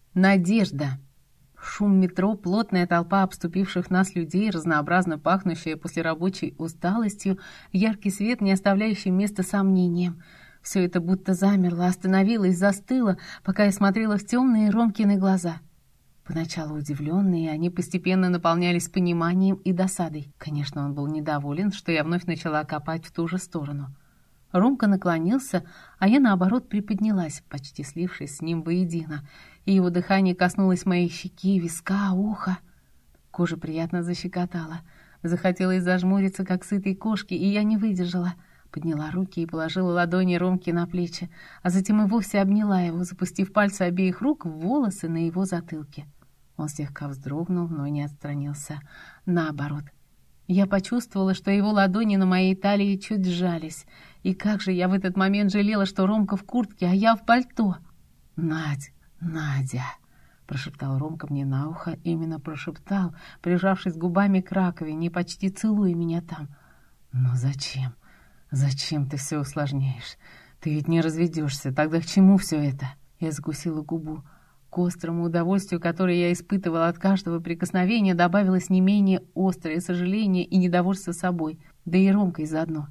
Надежда. Шум метро, плотная толпа обступивших нас людей, разнообразно пахнущая послерабочей усталостью, яркий свет, не оставляющий места сомнениям. Все это будто замерло, остановилось, застыло, пока я смотрела в темные Ромкины глаза. Поначалу удивленные, они постепенно наполнялись пониманием и досадой. Конечно, он был недоволен, что я вновь начала копать в ту же сторону. Ромка наклонился, а я, наоборот, приподнялась, почти слившись с ним воедино, и его дыхание коснулось моей щеки, виска, уха. Кожа приятно защекотала. Захотелось зажмуриться, как сытой кошки, и я не выдержала. Подняла руки и положила ладони Ромки на плечи, а затем и вовсе обняла его, запустив пальцы обеих рук в волосы на его затылке. Он слегка вздрогнул, но не отстранился. Наоборот. Я почувствовала, что его ладони на моей талии чуть сжались. И как же я в этот момент жалела, что Ромка в куртке, а я в пальто. «Надя!» — прошептал Ромка мне на ухо, именно прошептал, прижавшись губами к раковине и почти целуя меня там. «Но зачем? Зачем ты все усложняешь? Ты ведь не разведешься, тогда к чему все это?» Я закусила губу. К острому удовольствию, которое я испытывала от каждого прикосновения, добавилось не менее острое сожаление и недовольство собой, да и Ромкой заодно.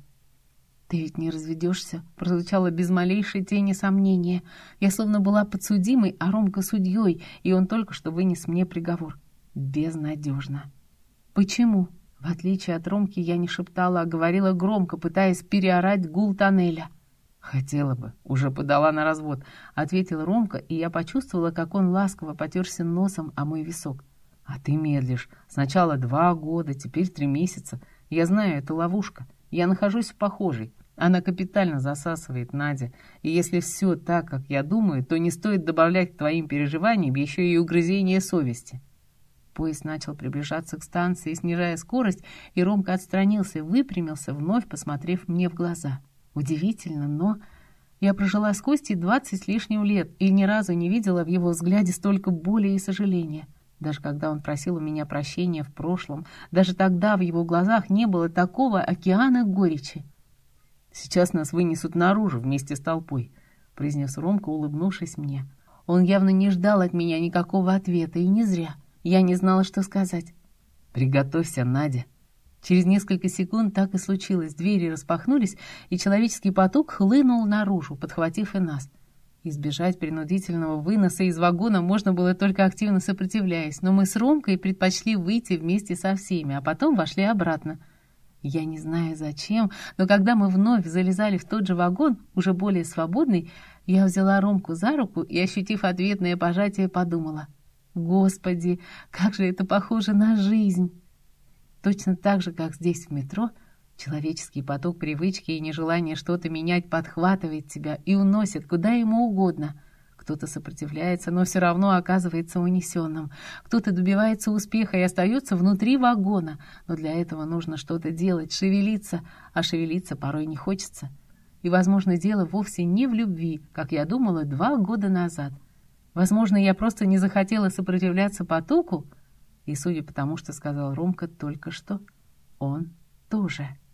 «Ты ведь не разведешься?» — прозвучало без малейшей тени сомнения. Я словно была подсудимой, а Ромка судьей, и он только что вынес мне приговор. Безнадежно. «Почему?» В отличие от Ромки я не шептала, а говорила громко, пытаясь переорать гул тоннеля. «Хотела бы, уже подала на развод», — ответил Ромка, и я почувствовала, как он ласково потерся носом о мой висок. «А ты медлишь. Сначала 2 года, теперь 3 месяца. Я знаю, это ловушка. Я нахожусь в похожей. Она капитально засасывает, Надя. И если все так, как я думаю, то не стоит добавлять к твоим переживаниям еще и угрызение совести». Поезд начал приближаться к станции, снижая скорость, и Ромка отстранился, выпрямился, вновь посмотрев мне в глаза. Удивительно, но я прожила с Костей 20 с лишним лет и ни разу не видела в его взгляде столько боли и сожаления. Даже когда он просил у меня прощения в прошлом, даже тогда в его глазах не было такого океана горечи. «Сейчас нас вынесут наружу вместе с толпой», — произнес Ромка, улыбнувшись мне. Он явно не ждал от меня никакого ответа, и не зря. Я не знала, что сказать. «Приготовься, Надя». Через несколько секунд так и случилось. Двери распахнулись, и человеческий поток хлынул наружу, подхватив и нас. Избежать принудительного выноса из вагона можно было только активно сопротивляясь, но мы с Ромкой предпочли выйти вместе со всеми, а потом вошли обратно. Я не знаю зачем, но когда мы вновь залезали в тот же вагон, уже более свободный, я взяла Ромку за руку и, ощутив ответное пожатие, подумала: «Господи, как же это похоже на жизнь!» Точно так же, как здесь в метро, человеческий поток привычки и нежелание что-то менять подхватывает тебя и уносит куда ему угодно. Кто-то сопротивляется, но все равно оказывается унесенным. Кто-то добивается успеха и остается внутри вагона, но для этого нужно что-то делать, шевелиться, а шевелиться порой не хочется. И, возможно, дело вовсе не в любви, как я думала 2 года назад. Возможно, я просто не захотела сопротивляться потоку, и, судя по тому, что сказал Ромка только что, он тоже.